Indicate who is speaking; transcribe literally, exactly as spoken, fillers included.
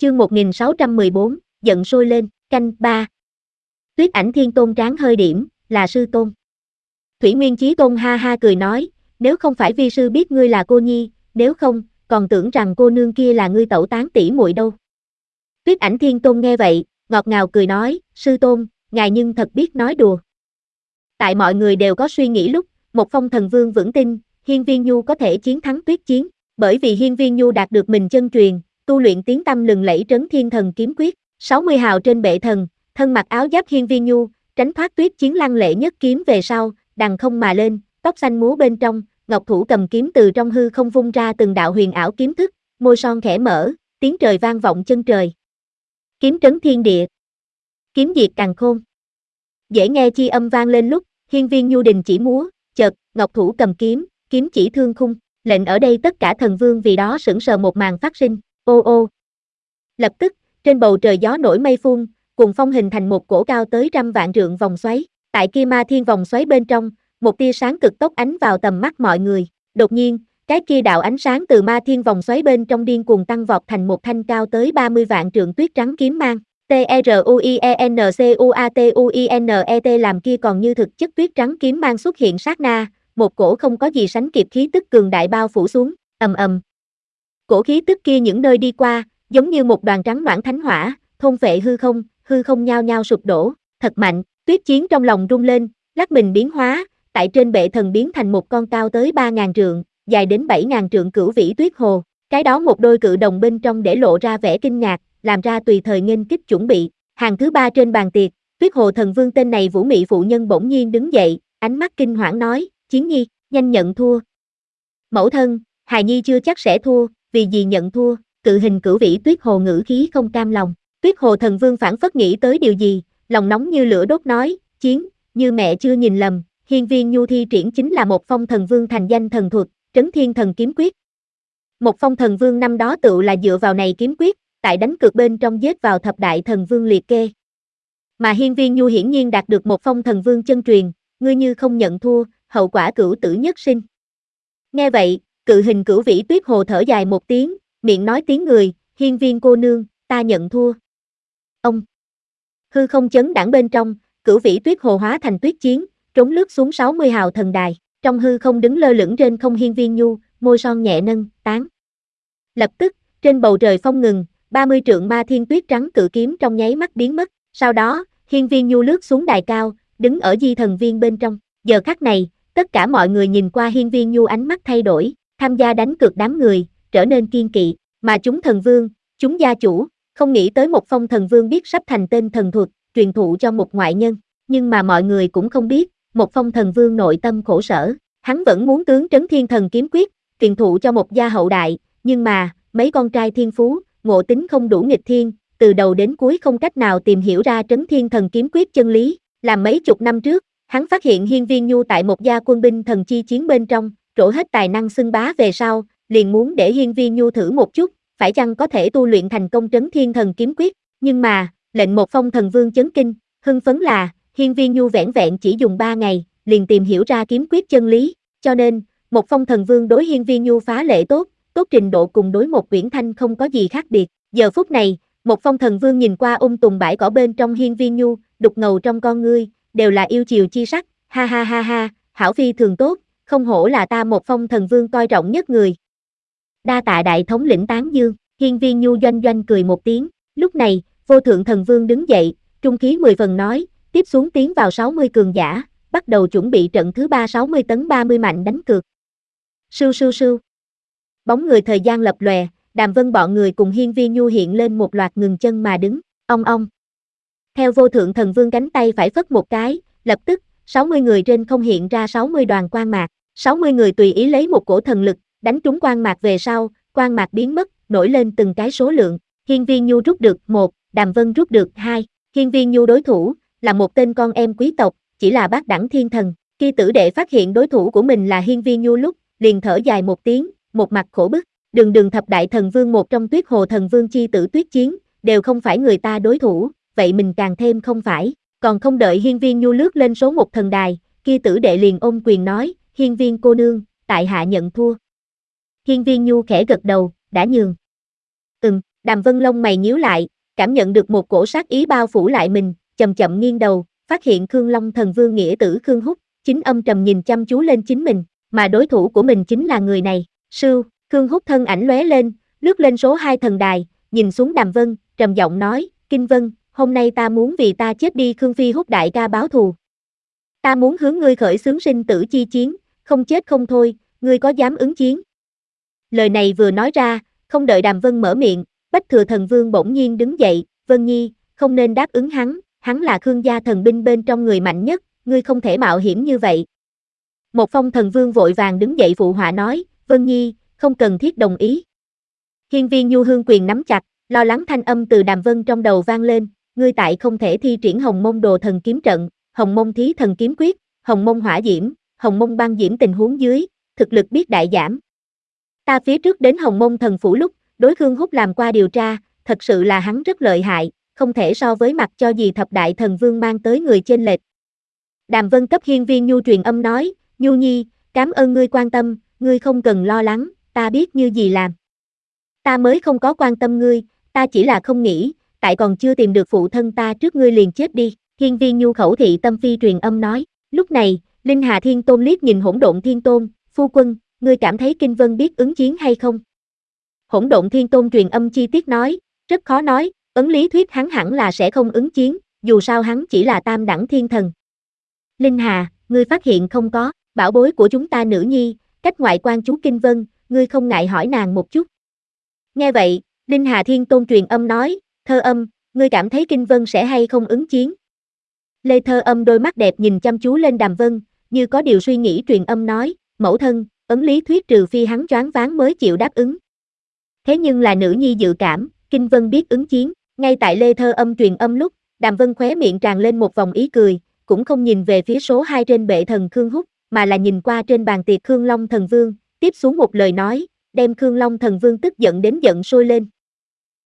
Speaker 1: Chương một nghìn sáu trăm mười bốn, giận sôi lên, canh ba. Tuyết Ảnh Thiên Tôn tráng hơi điểm, là sư tôn. Thủy Nguyên Chí Tôn ha ha cười nói, nếu không phải vi sư biết ngươi là cô nhi, nếu không, còn tưởng rằng cô nương kia là ngươi tẩu tán tỷ muội đâu. Tuyết Ảnh Thiên Tôn nghe vậy, ngọt ngào cười nói, sư tôn, ngài nhưng thật biết nói đùa. Tại mọi người đều có suy nghĩ lúc, một phong thần vương vững tin, Hiên Viên Nhu có thể chiến thắng Tuyết Chiến, bởi vì Hiên Viên Nhu đạt được mình chân truyền, tu luyện tiếng tăm lừng lẫy Trấn Thiên Thần Kiếm Quyết, sáu mươi hào trên bệ thần, thân mặc áo giáp Hiên Viên Nhu, tránh thoát Tuyết Chiến lăng lệ nhất kiếm về sau, đằng không mà lên, tóc xanh múa bên trong, ngọc thủ cầm kiếm từ trong hư không vung ra từng đạo huyền ảo kiếm thức, môi son khẽ mở, tiếng trời vang vọng chân trời. Kiếm trấn thiên địa, kiếm diệt càn khôn. Dễ nghe chi âm vang lên lúc, Hiên Viên Nhu đình chỉ múa, chợt, ngọc thủ cầm kiếm, kiếm chỉ thương khung, lệnh ở đây tất cả thần vương vì đó sững sờ một màn phát sinh, ô ô. Lập tức, trên bầu trời gió nổi mây phun, cùng phong hình thành một cổ cao tới trăm vạn trượng vòng xoáy, tại kia ma thiên vòng xoáy bên trong, một tia sáng cực tốc ánh vào tầm mắt mọi người, đột nhiên, cái kia đạo ánh sáng từ ma thiên vòng xoáy bên trong điên cuồng tăng vọt thành một thanh cao tới ba mươi vạn trượng tuyết trắng kiếm mang. T R U I E N C U A T U I N E T làm kia còn như thực chất tuyết trắng kiếm mang xuất hiện sát na, một cổ không có gì sánh kịp khí tức cường đại bao phủ xuống, ầm ầm. Cổ khí tức kia những nơi đi qua, giống như một đoàn trắng noãn thánh hỏa, thôn phệ hư không, hư không nhao nhao sụp đổ, thật mạnh, Tuyết Chiến trong lòng rung lên, lắc mình biến hóa, tại trên bệ thần biến thành một con cao tới ba ngàn trượng, dài đến bảy ngàn trượng cửu vĩ tuyết hồ, cái đó một đôi cự đồng bên trong để lộ ra vẻ kinh ngạc, làm ra tùy thời nghênh kích chuẩn bị. Hàng thứ ba trên bàn tiệc, Tuyết Hồ Thần Vương tên này vũ mị phụ nhân bỗng nhiên đứng dậy, ánh mắt kinh hoảng nói, Chiến Nhi, nhanh nhận thua. Mẫu thân, hài nhi chưa chắc sẽ thua, vì gì nhận thua? Cự hình cửu vĩ Tuyết Hồ ngữ khí không cam lòng. Tuyết Hồ Thần Vương phảng phất nghĩ tới điều gì, lòng nóng như lửa đốt nói, Chiến, như mẹ chưa nhìn lầm, Hiên Viên Nhu thi triển chính là một phong thần vương thành danh thần thuật, Trấn Thiên Thần Kiếm Quyết. Một phong thần vương năm đó tựu là dựa vào này kiếm quyết, tại đánh cược bên trong giết vào thập đại thần vương liệt kê. Mà Hiên Viên Nhu hiển nhiên đạt được một phong thần vương chân truyền, ngươi như không nhận thua, hậu quả cửu tử nhất sinh. Nghe vậy, cự hình cửu vĩ Tuyết Hồ thở dài một tiếng, miệng nói tiếng người, Hiên Viên cô nương, ta nhận thua. Ông hư không chấn đãng bên trong, cửu vĩ Tuyết Hồ hóa thành Tuyết Chiến, trốn lướt xuống sáu mươi hào thần đài, trong hư không đứng lơ lửng trên không Hiên Viên Nhu, môi son nhẹ nâng, tán. Lập tức, trên bầu trời phong ngừng, ba mươi trượng ma thiên tuyết trắng cự kiếm trong nháy mắt biến mất, sau đó, Hiên Viên Nhu lướt xuống đài cao, đứng ở di thần viên bên trong, giờ khắc này, tất cả mọi người nhìn qua Hiên Viên Nhu ánh mắt thay đổi, tham gia đánh cược đám người, trở nên kiên kỵ, mà chúng thần vương, chúng gia chủ, không nghĩ tới một phong thần vương biết sắp thành tên thần thuật, truyền thụ cho một ngoại nhân, nhưng mà mọi người cũng không biết, một phong thần vương nội tâm khổ sở, hắn vẫn muốn tướng Trấn Thiên Thần Kiếm Quyết, truyền thụ cho một gia hậu đại, nhưng mà, mấy con trai thiên phú, ngộ tính không đủ nghịch thiên, từ đầu đến cuối không cách nào tìm hiểu ra Trấn Thiên Thần Kiếm Quyết chân lý, làm mấy chục năm trước, hắn phát hiện Hiên Viên Nhu tại một gia quân binh thần chi chiến bên trong, trổ hết tài năng xưng bá về sau, liền muốn để Hiên Viên Nhu thử một chút, phải chăng có thể tu luyện thành công Trấn Thiên Thần Kiếm Quyết, nhưng mà, lệnh một phong thần vương chấn kinh, hưng phấn là, Hiên Viên Nhu vẻn vẹn chỉ dùng ba ngày, liền tìm hiểu ra kiếm quyết chân lý, cho nên, một phong thần vương đối Hiên Viên Nhu phá lệ tốt, tốt trình độ cùng đối một Uyển Thanh không có gì khác biệt. Giờ phút này, một phong thần vương nhìn qua ung tùng bãi cỏ bên trong Hiên Viên Nhu, đục ngầu trong con ngươi, đều là yêu chiều chi sắc, ha ha ha ha, hảo phi thường tốt, không hổ là ta một phong thần vương coi trọng nhất người. Đa tạ đại thống lĩnh tán dương, Hiên Viên Nhu doanh doanh cười một tiếng, lúc này, vô thượng thần vương đứng dậy, trung khí mười phần nói, tiếp xuống tiến vào sáu mươi cường giả, bắt đầu chuẩn bị trận thứ ba sáu mươi tấn ba mươi mạnh đánh cược. Sưu sưu sưu. Bóng người thời gian lập lòe, Đàm Vân bọn người cùng Hiên Viên Nhu hiện lên một loạt ngừng chân mà đứng, ong ong. Theo vô thượng thần vương cánh tay phải phất một cái, lập tức, sáu mươi người trên không hiện ra sáu mươi đoàn quang mạc, sáu mươi người tùy ý lấy một cổ thần lực, đánh trúng quang mạc về sau, quang mạc biến mất, nổi lên từng cái số lượng, Hiên Viên Nhu rút được một, Đàm Vân rút được hai, Hiên Viên Nhu đối thủ, là một tên con em quý tộc, chỉ là bát đẳng thiên thần, khi tử đệ phát hiện đối thủ của mình là Hiên Viên Nhu lúc, liền thở dài một tiếng, một mặt khổ bức, đường đường thập đại thần vương một trong Tuyết Hồ Thần Vương chi tử Tuyết Chiến, đều không phải người ta đối thủ, vậy mình càng thêm không phải, còn không đợi Hiên Viên Nhu lướt lên số một thần đài, kia tử đệ liền ôm quyền nói, Hiên Viên cô nương, tại hạ nhận thua. Hiên Viên Nhu khẽ gật đầu, đã nhường. Ừm, Đàm Vân lông mày nhíu lại, cảm nhận được một cổ sát ý bao phủ lại mình, chậm chậm nghiêng đầu, phát hiện Khương Long Thần Vương nghĩa tử Khương Húc, chính âm trầm nhìn chăm chú lên chính mình, mà đối thủ của mình chính là người này. Sưu, Khương Húc thân ảnh lóe lên, lướt lên số hai thần đài, nhìn xuống Đàm Vân, trầm giọng nói, Kinh Vân, hôm nay ta muốn vì ta chết đi Khương Phi Húc đại ca báo thù. Ta muốn hướng ngươi khởi xướng sinh tử chi chiến, không chết không thôi, ngươi có dám ứng chiến? Lời này vừa nói ra, không đợi Đàm Vân mở miệng, Bách Thừa Thần Vương bỗng nhiên đứng dậy, Vân Nhi, không nên đáp ứng hắn, hắn là Khương gia thần binh bên trong người mạnh nhất, ngươi không thể mạo hiểm như vậy. Một Phong Thần Vương vội vàng đứng dậy phụ họa nói, Vân Nhi, không cần thiết đồng ý. Hiên Viên Nhu Hương quyền nắm chặt, lo lắng thanh âm từ Đàm Vân trong đầu vang lên, ngươi tại không thể thi triển Hồng Mông Đồ Thần Kiếm Trận, Hồng Mông Thí Thần Kiếm Quyết, Hồng Mông Hỏa Diễm, Hồng Mông Băng Diễm tình huống dưới, thực lực biết đại giảm. Ta phía trước đến Hồng Mông Thần Phủ lúc, đối Khương Húc làm qua điều tra, thật sự là hắn rất lợi hại, không thể so với mặt cho gì thập đại thần vương mang tới người chênh lệch. Đàm Vân cấp Hiên Viên Nhu truyền âm nói, Nhu Nhi, cảm ơn ngươi quan tâm, ngươi không cần lo lắng, ta biết như gì làm. Ta mới không có quan tâm ngươi, ta chỉ là không nghĩ, tại còn chưa tìm được phụ thân ta trước ngươi liền chết đi. Hiên Viên Nhu khẩu thị tâm phi truyền âm nói, lúc này, Linh Hà Thiên Tôn liếc nhìn Hỗn Độn Thiên Tôn, phu quân, ngươi cảm thấy Kinh Vân biết ứng chiến hay không? Hỗn Độn Thiên Tôn truyền âm chi tiết nói, rất khó nói, ấn lý thuyết hắn hẳn là sẽ không ứng chiến, dù sao hắn chỉ là tam đẳng thiên thần. Linh Hà, ngươi phát hiện không có, bảo bối của chúng ta nữ nhi, cách ngoại quan chú Kinh Vân, ngươi không ngại hỏi nàng một chút. Nghe vậy, Linh Hà Thiên Tôn truyền âm nói, Thơ Âm, ngươi cảm thấy Kinh Vân sẽ hay không ứng chiến? Lê Thơ Âm đôi mắt đẹp nhìn chăm chú lên Đàm Vân, như có điều suy nghĩ truyền âm nói, mẫu thân, ấn lý thuyết trừ phi hắn choáng váng mới chịu đáp ứng. Thế nhưng là nữ nhi dự cảm, Kinh Vân biết ứng chiến, ngay tại Lê Thơ Âm truyền âm lúc, Đàm Vân khóe miệng tràn lên một vòng ý cười, cũng không nhìn về phía số hai trên bệ thần Khương Húc, mà là nhìn qua trên bàn tiệc Khương Long Thần Vương, tiếp xuống một lời nói, đem Khương Long Thần Vương tức giận đến giận sôi lên.